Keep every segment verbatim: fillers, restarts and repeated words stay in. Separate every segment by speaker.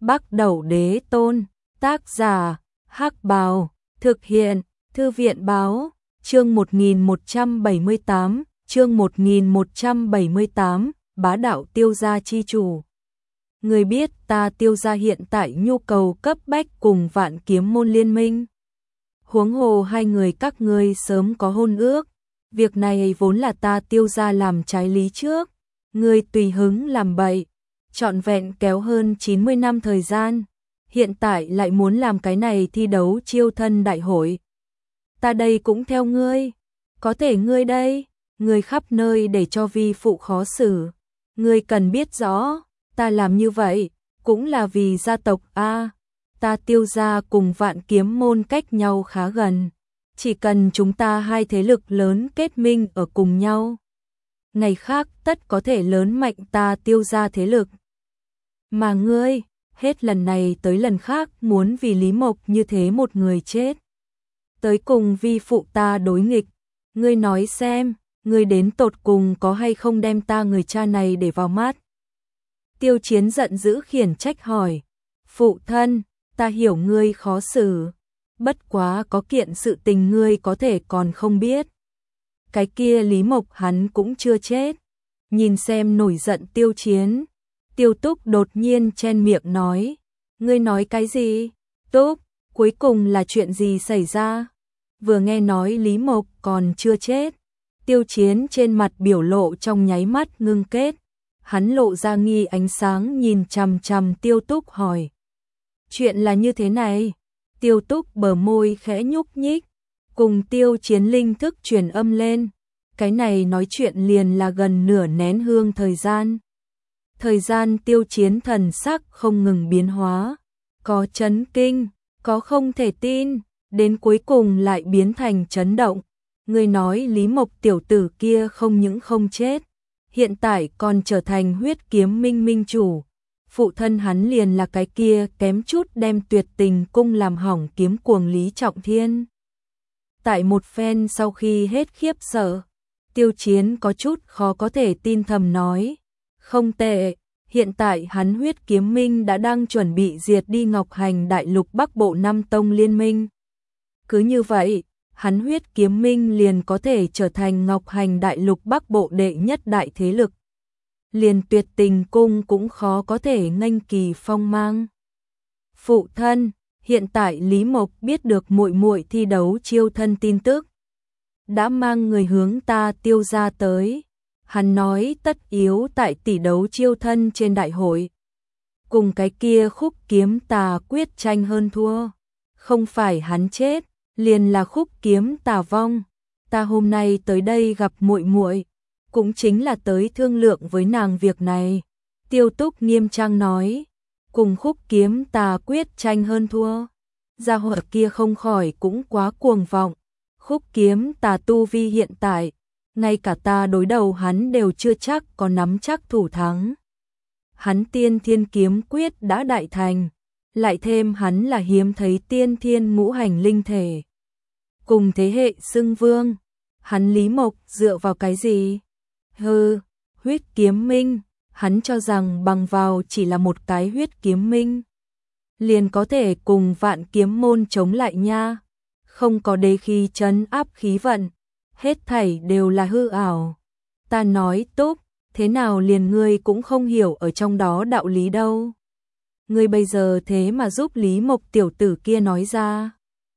Speaker 1: Bắc Đẩu Đế Tôn, tác giả, Hắc Bào, thực hiện, Thư viện Báo, chương một nghìn một trăm bảy mươi tám, chương một nghìn một trăm bảy mươi tám, bá đạo Tiêu gia chi chủ. Người biết ta Tiêu gia hiện tại nhu cầu cấp bách cùng Vạn Kiếm môn liên minh. Huống hồ hai người các ngươi sớm có hôn ước, việc này vốn là ta Tiêu gia làm trái lý trước, ngươi tùy hứng làm bậy, trọn vẹn kéo hơn chín mươi năm thời gian, hiện tại lại muốn làm cái này thi đấu chiêu thân đại hội. Ta đây cũng theo ngươi, có thể ngươi đây, ngươi khắp nơi để cho vi phụ khó xử, ngươi cần biết rõ, ta làm như vậy cũng là vì gia tộc a. Ta Tiêu gia cùng Vạn Kiếm môn cách nhau khá gần, chỉ cần chúng ta hai thế lực lớn kết minh ở cùng nhau, ngày khác tất có thể lớn mạnh ta Tiêu gia thế lực. Mà ngươi, hết lần này tới lần khác muốn vì Lý Mộc như thế một người chết, tới cùng vi phụ ta đối nghịch, ngươi nói xem, ngươi đến tột cùng có hay không đem ta người cha này để vào mắt. Tiêu Chiến giận dữ khiển trách hỏi, phụ thân, ta hiểu ngươi khó xử, bất quá có kiện sự tình ngươi có thể còn không biết. Cái kia Lý Mộc hắn cũng chưa chết. Nhìn xem nổi giận Tiêu Chiến, Tiêu Túc đột nhiên chen miệng nói, ngươi nói cái gì? Túc, cuối cùng là chuyện gì xảy ra? Vừa nghe nói Lý Mộc còn chưa chết, Tiêu Chiến trên mặt biểu lộ trong nháy mắt ngưng kết, hắn lộ ra nghi ánh sáng nhìn chằm chằm Tiêu Túc hỏi. Chuyện là như thế này, Tiêu Túc bờ môi khẽ nhúc nhích, cùng Tiêu Chiến linh thức truyền âm lên, cái này nói chuyện liền là gần nửa nén hương thời gian. Thời gian Tiêu Chiến thần sắc không ngừng biến hóa, có chấn kinh, có không thể tin, đến cuối cùng lại biến thành chấn động. Người nói Lý Mộc tiểu tử kia không những không chết, hiện tại còn trở thành huyết kiếm minh minh chủ. Phụ thân hắn liền là cái kia kém chút đem Tuyệt Tình cung làm hỏng kiếm cuồng Lý Trọng Thiên. Tại một phen sau khi hết khiếp sợ, Tiêu Chiến có chút khó có thể tin thầm nói, không tệ, hiện tại hắn huyết kiếm minh đã đang chuẩn bị diệt đi Ngọc Hành đại lục Bắc Bộ năm tông liên minh. Cứ như vậy, hắn huyết kiếm minh liền có thể trở thành Ngọc Hành đại lục Bắc Bộ đệ nhất đại thế lực. Liền Tuyệt Tình cung cũng khó có thể nghênh kỳ phong mang. Phụ thân, hiện tại Lý Mộc biết được muội muội thi đấu chiêu thân tin tức, đã mang người hướng ta Tiêu gia tới. Hắn nói tất yếu tại tỷ đấu chiêu thân trên đại hội, cùng cái kia Khúc Kiếm Tà quyết tranh hơn thua. Không phải hắn chết, liền là Khúc Kiếm Tà vong. Ta hôm nay tới đây gặp muội muội, cũng chính là tới thương lượng với nàng việc này. Tiêu Túc nghiêm trang nói, cùng Khúc Kiếm Tà quyết tranh hơn thua. Gia hỏa kia không khỏi cũng quá cuồng vọng. Khúc Kiếm Tà tu vi hiện tại, ngay cả ta đối đầu hắn đều chưa chắc có nắm chắc thủ thắng. Hắn tiên thiên kiếm quyết đã đại thành, lại thêm hắn là hiếm thấy tiên thiên ngũ hành linh thể. Cùng thế hệ xưng vương, hắn Lý Mộc dựa vào cái gì? Hừ, huyết kiếm minh, hắn cho rằng bằng vào chỉ là một cái huyết kiếm minh, liền có thể cùng Vạn Kiếm môn chống lại nha. Không có đế khí trấn áp khí vận, hết thảy đều là hư ảo. Ta nói Túc, thế nào liền ngươi cũng không hiểu ở trong đó đạo lý đâu. Ngươi bây giờ thế mà giúp Lý Mộc tiểu tử kia nói ra.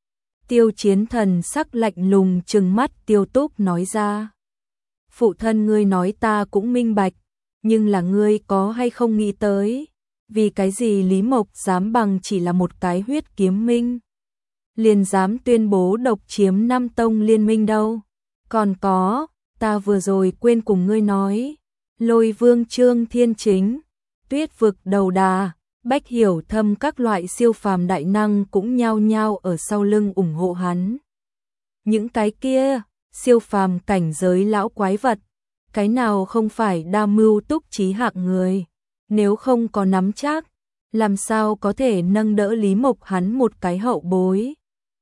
Speaker 1: Tiêu Chiến thần sắc lạnh lùng trừng mắt Tiêu Túc nói ra. Phụ thân ngươi nói ta cũng minh bạch, nhưng là ngươi có hay không nghĩ tới, vì cái gì Lý Mộc dám bằng chỉ là một cái huyết kiếm minh, liền dám tuyên bố độc chiếm năm tông liên minh đâu. Còn có, ta vừa rồi quên cùng ngươi nói, Lôi Vương Trương Thiên Chính, Tuyết vực đầu đà, Bách Hiểu Thâm các loại siêu phàm đại năng cũng nhao nhao ở sau lưng ủng hộ hắn. Những cái kia, siêu phàm cảnh giới lão quái vật, cái nào không phải đa mưu túc trí hạng người, nếu không có nắm chắc, làm sao có thể nâng đỡ Lý Mộc hắn một cái hậu bối.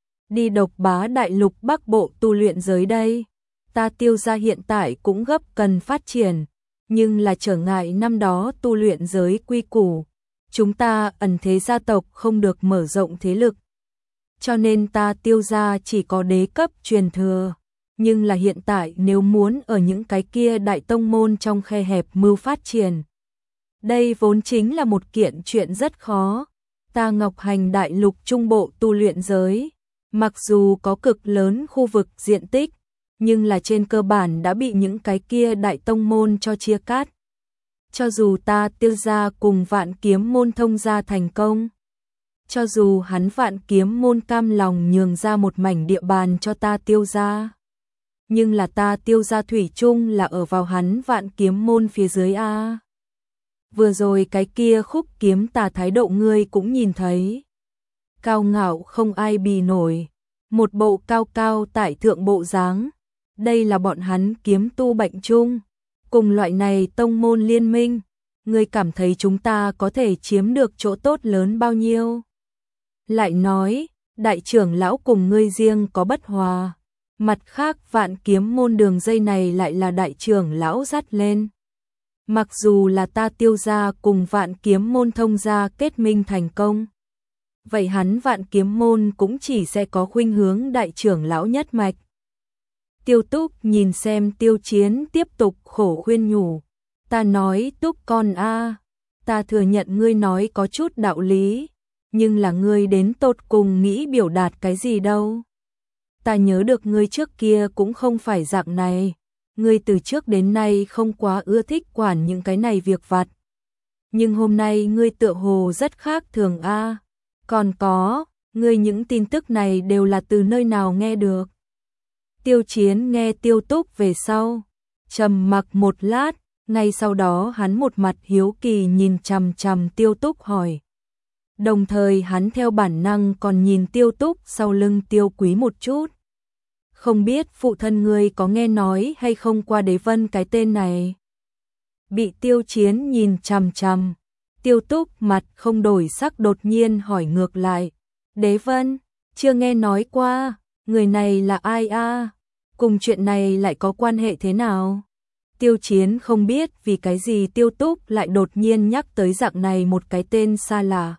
Speaker 1: Đi độc bá đại lục Bắc Bộ tu luyện giới đây. Ta Tiêu gia hiện tại cũng gấp cần phát triển, nhưng là trở ngại năm đó tu luyện giới quy củ, chúng ta ẩn thế gia tộc không được mở rộng thế lực. Cho nên ta Tiêu gia chỉ có đế cấp truyền thừa. Nhưng là hiện tại nếu muốn ở những cái kia đại tông môn trong khe hẹp mưu phát triển. Đây vốn chính là một kiện chuyện rất khó. Ta Ngọc Hành đại lục trung bộ tu luyện giới. Mặc dù có cực lớn khu vực diện tích, nhưng là trên cơ bản đã bị những cái kia đại tông môn cho chia cắt. Cho dù ta Tiêu gia cùng Vạn Kiếm môn thông gia thành công, cho dù hắn Vạn Kiếm môn cam lòng nhường ra một mảnh địa bàn cho ta Tiêu gia, nhưng là ta Tiêu gia thủy chung là ở vào hắn Vạn Kiếm môn phía dưới a. Vừa rồi cái kia Khúc Kiếm Tà thái độ ngươi cũng nhìn thấy. Cao ngạo không ai bì nổi, một bộ cao cao tại thượng bộ dáng. Đây là bọn hắn kiếm tu bệnh chung, cùng loại này tông môn liên minh, ngươi cảm thấy chúng ta có thể chiếm được chỗ tốt lớn bao nhiêu? Lại nói, đại trưởng lão cùng ngươi riêng có bất hòa, mặt khác Vạn Kiếm môn đường dây này lại là đại trưởng lão dắt lên. Mặc dù là ta Tiêu gia cùng Vạn Kiếm môn thông gia kết minh thành công, vậy hắn Vạn Kiếm môn cũng chỉ sẽ có khuynh hướng đại trưởng lão nhất mạch. Tiêu Túc nhìn xem Tiêu Chiến tiếp tục khổ khuyên nhủ. Ta nói Túc con a, ta thừa nhận ngươi nói có chút đạo lý, nhưng là ngươi đến tột cùng nghĩ biểu đạt cái gì đâu. Ta nhớ được ngươi trước kia cũng không phải dạng này, ngươi từ trước đến nay không quá ưa thích quản những cái này việc vặt. Nhưng hôm nay ngươi tựa hồ rất khác thường a. Còn có, ngươi những tin tức này đều là từ nơi nào nghe được? Tiêu Chiến nghe Tiêu Túc về sau, trầm mặc một lát, ngay sau đó hắn một mặt hiếu kỳ nhìn chằm chằm Tiêu Túc hỏi. Đồng thời hắn theo bản năng còn nhìn Tiêu Túc sau lưng Tiêu Quý một chút. Không biết phụ thân ngươi có nghe nói hay không qua Đế Vân cái tên này? Bị Tiêu Chiến nhìn chằm chằm, Tiêu Túc mặt không đổi sắc đột nhiên hỏi ngược lại. Đế Vân, chưa nghe nói qua, người này là ai a? Cùng chuyện này lại có quan hệ thế nào? Tiêu Chiến không biết vì cái gì Tiêu Túc lại đột nhiên nhắc tới dạng này một cái tên xa lạ.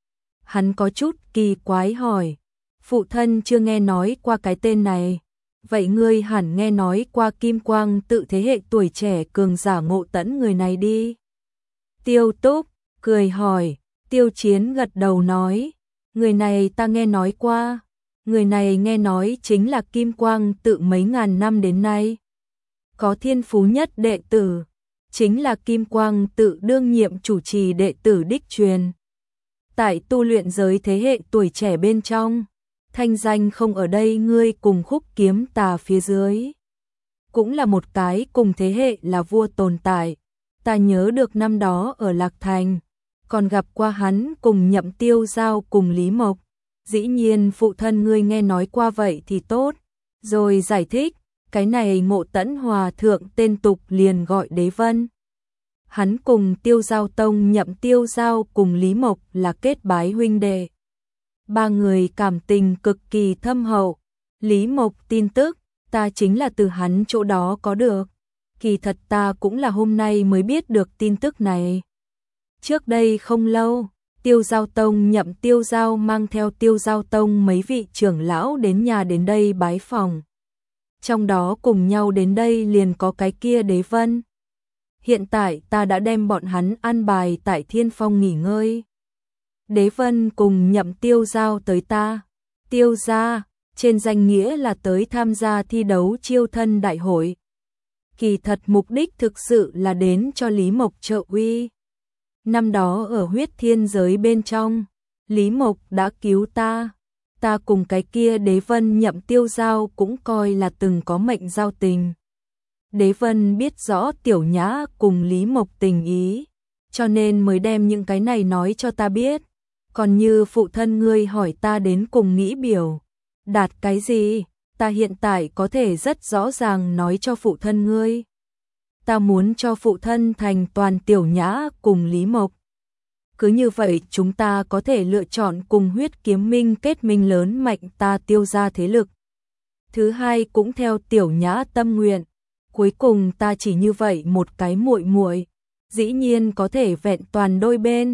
Speaker 1: Hắn có chút kỳ quái hỏi, phụ thân chưa nghe nói qua cái tên này, vậy ngươi hẳn nghe nói qua Kim Quang tự thế hệ tuổi trẻ cường giả Ngộ Tẫn người này đi. Tiêu Túc cười hỏi, Tiêu Chiến gật đầu nói, người này ta nghe nói qua, người này nghe nói chính là Kim Quang tự mấy ngàn năm đến nay. Có thiên phú nhất đệ tử, chính là Kim Quang tự đương nhiệm chủ trì đệ tử đích truyền. Tại tu luyện giới thế hệ tuổi trẻ bên trong, thanh danh không ở đây ngươi cùng Khúc Kiếm Tà phía dưới. Cũng là một cái cùng thế hệ là vua tồn tại. Ta nhớ được năm đó ở Lạc Thành, còn gặp qua hắn cùng Nhậm Tiêu Giao cùng Lý Mộc. Dĩ nhiên phụ thân ngươi nghe nói qua vậy thì tốt. Rồi giải thích, cái này Ngộ Tẫn Hòa Thượng tên tục liền gọi Đế Vân. Hắn cùng Tiêu Giao Tông Nhậm Tiêu Giao cùng Lý Mộc là kết bái huynh đệ. Ba người cảm tình cực kỳ thâm hậu. Lý Mộc tin tức, ta chính là từ hắn chỗ đó có được. Kỳ thật ta cũng là hôm nay mới biết được tin tức này. Trước đây không lâu, Tiêu Giao Tông Nhậm Tiêu Giao mang theo Tiêu Giao Tông mấy vị trưởng lão đến nhà đến đây bái phòng. Trong đó cùng nhau đến đây liền có cái kia Đế Vân. Hiện tại ta đã đem bọn hắn an bài tại Thiên Phong nghỉ ngơi. Đế Vân cùng Nhậm Tiêu Giao tới ta Tiêu gia, trên danh nghĩa là tới tham gia thi đấu chiêu thân đại hội. Kỳ thật mục đích thực sự là đến cho Lý Mộc trợ uy. Năm đó ở huyết thiên giới bên trong, Lý Mộc đã cứu ta. Ta cùng cái kia Đế Vân Nhậm Tiêu Giao cũng coi là từng có mệnh giao tình. Đế Vân biết rõ Tiểu Nhã cùng Lý Mộc tình ý, cho nên mới đem những cái này nói cho ta biết. Còn như phụ thân ngươi hỏi ta đến cùng nghĩ biểu đạt cái gì, ta hiện tại có thể rất rõ ràng nói cho phụ thân ngươi. Ta muốn cho phụ thân thành toàn Tiểu Nhã cùng Lý Mộc. Cứ như vậy chúng ta có thể lựa chọn cùng huyết kiếm minh kết minh lớn mạnh ta Tiêu gia thế lực. Thứ hai cũng theo Tiểu Nhã tâm nguyện. Cuối cùng ta chỉ như vậy một cái muội muội, dĩ nhiên có thể vẹn toàn đôi bên.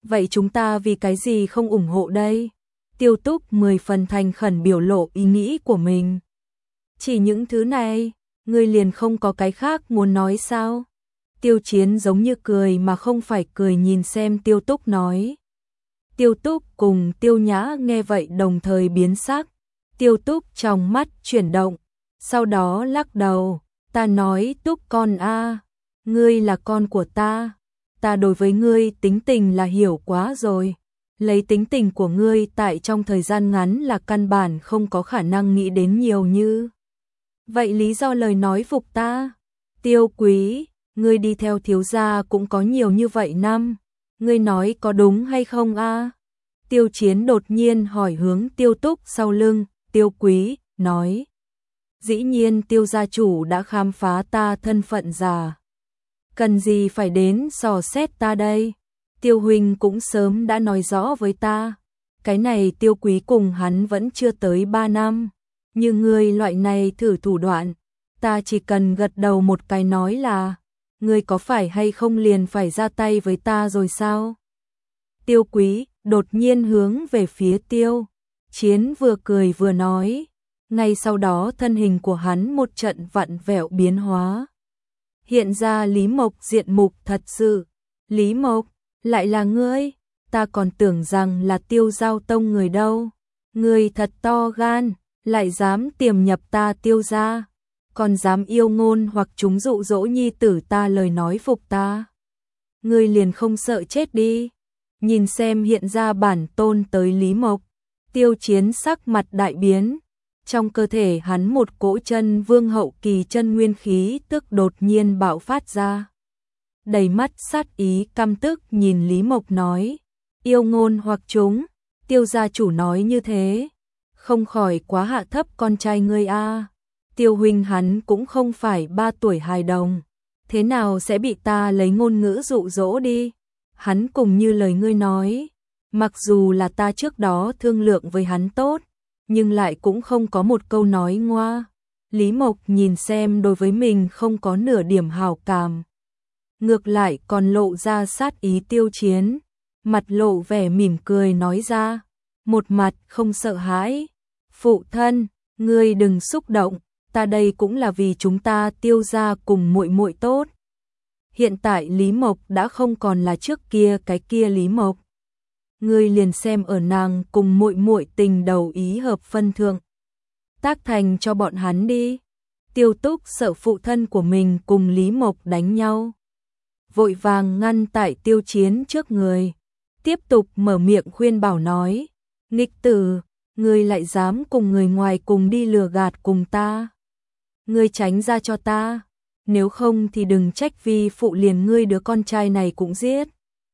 Speaker 1: vậy chúng ta vì cái gì không ủng hộ đây? Tiêu Túc mười phần thành khẩn biểu lộ ý nghĩ của mình. Chỉ những thứ này, ngươi liền không có cái khác muốn nói sao? Tiêu Chiến giống như cười mà không phải cười nhìn xem Tiêu Túc nói. Tiêu Túc cùng Tiêu Nhã nghe vậy đồng thời biến sắc. Tiêu Túc trong mắt chuyển động, sau đó lắc đầu. Ta nói Túc con a, ngươi là con của ta. Ta đối với ngươi tính tình là hiểu quá rồi. Lấy tính tình của ngươi tại trong thời gian ngắn là căn bản không có khả năng nghĩ đến nhiều như. Vậy lý do lời nói phục ta? Tiêu Quý, ngươi đi theo thiếu gia cũng có nhiều như vậy năm. Ngươi nói có đúng hay không a? Tiêu Chiến đột nhiên hỏi hướng Tiêu Túc sau lưng. Tiêu Quý nói. Dĩ nhiên Tiêu gia chủ đã khám phá ta thân phận già. Cần gì phải đến dò xét ta đây? Tiêu huynh cũng sớm đã nói rõ với ta. Cái này Tiêu Quý cùng hắn vẫn chưa tới ba năm. Như ngươi loại này thử thủ đoạn, ta chỉ cần gật đầu một cái nói là, ngươi có phải hay không liền phải ra tay với ta rồi sao? Tiêu Quý đột nhiên hướng về phía Tiêu Chiến vừa cười vừa nói. Ngay sau đó thân hình của hắn một trận vặn vẹo biến hóa. Hiện ra Lý Mộc diện mục thật sự. Lý Mộc, lại là ngươi? Ta còn tưởng rằng là Tiêu Giao Tông người đâu. Ngươi thật to gan, lại dám tiềm nhập ta Tiêu gia, còn dám yêu ngôn hoặc chúng dụ dỗ nhi tử ta lời nói phục ta. Ngươi liền không sợ chết đi. Nhìn xem hiện ra bản tôn tới Lý Mộc, Tiêu Chiến sắc mặt đại biến. Trong cơ thể hắn một cỗ chân vương hậu kỳ chân nguyên khí tức đột nhiên bạo phát ra. Đầy mắt sát ý căm tức nhìn Lý Mộc nói. Yêu ngôn hoặc chúng, Tiêu gia chủ nói như thế. Không khỏi quá hạ thấp con trai ngươi a. Tiêu huynh hắn cũng không phải ba tuổi hài đồng. Thế nào sẽ bị ta lấy ngôn ngữ dụ dỗ đi? Hắn cùng như lời ngươi nói. Mặc dù là ta trước đó thương lượng với hắn tốt, nhưng lại cũng không có một câu nói ngoa. Lý Mộc nhìn xem đối với mình không có nửa điểm hảo cảm. Ngược lại còn lộ ra sát ý Tiêu Chiến. Mặt lộ vẻ mỉm cười nói ra. Một mặt không sợ hãi. Phụ thân, ngươi đừng xúc động. Ta đây cũng là vì chúng ta Tiêu gia cùng muội muội tốt. Hiện tại Lý Mộc đã không còn là trước kia cái kia Lý Mộc. Ngươi liền xem ở nàng cùng muội muội tình đầu ý hợp phân thượng. Tác thành cho bọn hắn đi. Tiêu Túc sợ phụ thân của mình cùng Lý Mộc đánh nhau. Vội vàng ngăn tại Tiêu Chiến trước người. Tiếp tục mở miệng khuyên bảo nói. Nghịch tử, ngươi lại dám cùng người ngoài cùng đi lừa gạt cùng ta. Ngươi tránh ra cho ta. Nếu không thì đừng trách vi phụ liền ngươi đứa con trai này cũng giết.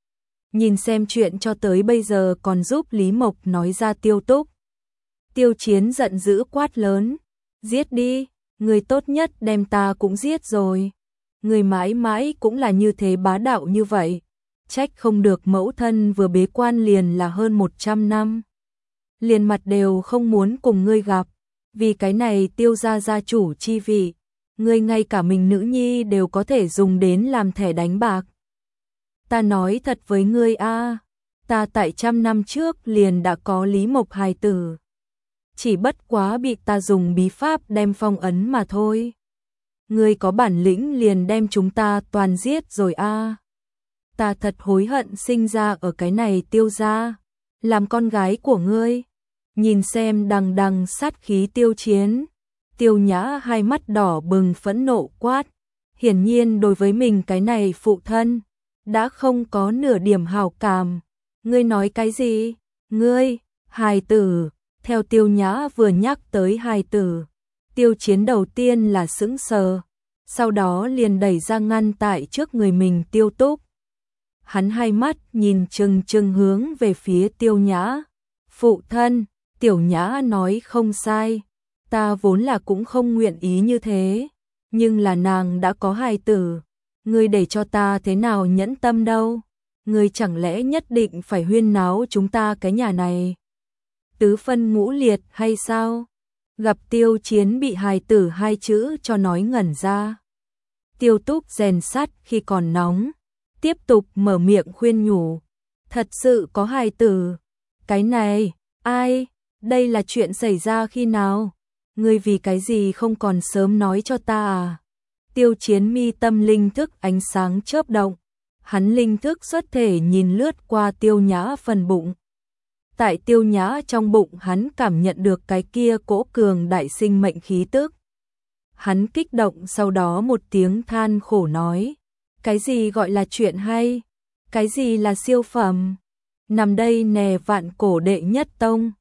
Speaker 1: Nhìn xem chuyện cho tới bây giờ còn giúp Lý Mộc nói ra Tiêu Túc. Tiêu Chiến giận dữ quát lớn. Giết đi, người tốt nhất đem ta cũng giết rồi. Người mãi mãi cũng là như thế bá đạo như vậy. Trách không được mẫu thân vừa bế quan liền là hơn một trăm năm. Liền mặt đều không muốn cùng ngươi gặp. Vì cái này Tiêu gia gia chủ chi vị. Ngươi ngay cả mình nữ nhi đều có thể dùng đến làm thẻ đánh bạc. Ta nói thật với ngươi a, ta tại trăm năm trước liền đã có Lý Mộc hài tử. Chỉ bất quá bị ta dùng bí pháp đem phong ấn mà thôi. Ngươi có bản lĩnh liền đem chúng ta toàn giết rồi a. Ta thật hối hận sinh ra ở cái này Tiêu gia, làm con gái của ngươi. Nhìn xem đằng đằng sát khí Tiêu Chiến. Tiêu Nhã hai mắt đỏ bừng phẫn nộ quát. Hiển nhiên đối với mình cái này phụ thân đã không có nửa điểm hảo cảm. Ngươi nói cái gì? Ngươi, hài tử. Theo Tiêu Nhã vừa nhắc tới hài tử, Tiêu Chiến đầu tiên là sững sờ, sau đó liền đẩy ra ngăn tại trước người mình Tiêu Túc. Hắn hai mắt nhìn chừng chừng hướng về phía Tiêu Nhã. Phụ thân, Tiểu Nhã nói không sai. Ta vốn là cũng không nguyện ý như thế, nhưng là nàng đã có hài tử. Ngươi để cho ta thế nào nhẫn tâm đâu. Ngươi chẳng lẽ nhất định phải huyên náo chúng ta cái nhà này tứ phân ngũ liệt hay sao? Gặp Tiêu Chiến bị hài tử hai chữ cho nói ngẩn ra. Tiêu Túc rèn sắt khi còn nóng, tiếp tục mở miệng khuyên nhủ. Thật sự có hài tử. Cái này, ai? Đây là chuyện xảy ra khi nào? Ngươi vì cái gì không còn sớm nói cho ta à? Tiêu Chiến mi tâm linh thức ánh sáng chớp động. Hắn linh thức xuất thể nhìn lướt qua Tiêu Nhã phần bụng. Tại Tiêu Nhã trong bụng hắn cảm nhận được cái kia cỗ cường đại sinh mệnh khí tức. Hắn kích động sau đó một tiếng than khổ nói. Cái gì gọi là chuyện hay? Cái gì là siêu phẩm? Nằm đây nè vạn cổ đệ nhất tông.